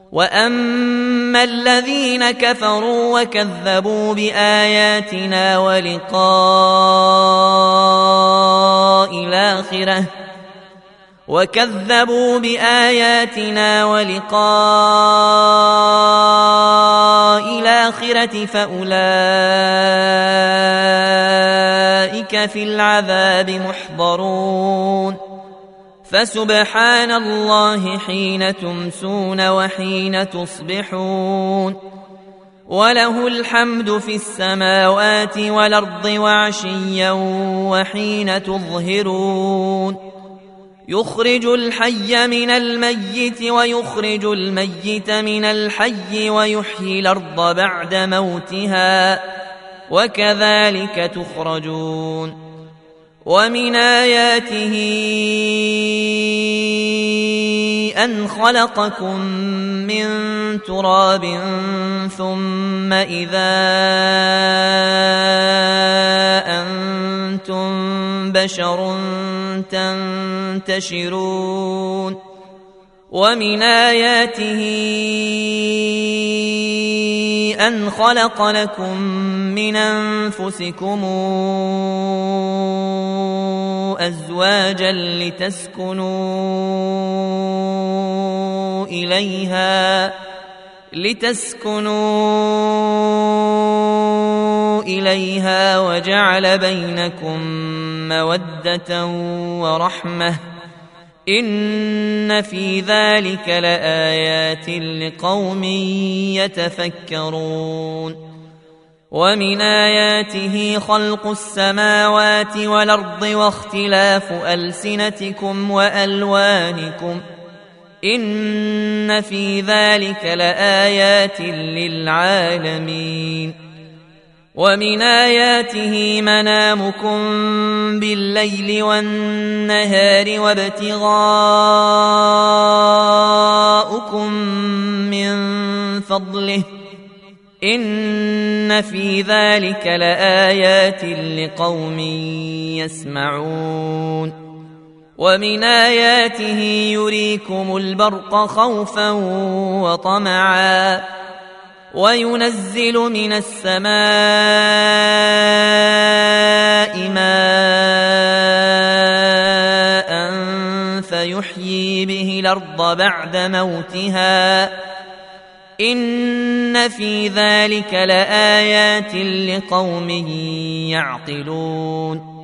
وأما الذين كفروا وكذبوا بآياتنا ولقاء الآخرة فأولئك في العذاب محضرون فسبحان الله حين تمسون وحين تصبحون وله الحمد في السماوات والأرض وعشيا وحين تظهرون يخرج الحي من الميت ويخرج الميت من الحي ويحيي الأرض بعد موتها وكذلك تخرجون ومن آياته أن خلقكم من تراب ثم إذا أنتم بشر تنتشرون ومن آياته أن خلق لكم من أنفسكم أزواجا لتسكنوا إليها وجعل بينكم مودة ورحمة إن في ذلك لآيات لقوم يتفكرون ومن آياته خلق السماوات والأرض واختلاف ألسنتكم وألوانكم إن في ذلك لآيات للعالمين ومن آياته منامكم بالليل والنهار وابتغاؤكم من فضله إن في ذلك لآيات لقوم يسمعون ومن آياته يريكم البرق خوفا وطمعا وينزل من السماء ماء فيحيي به الأرض بعد موتها إن في ذلك لآيات لقوم يعقلون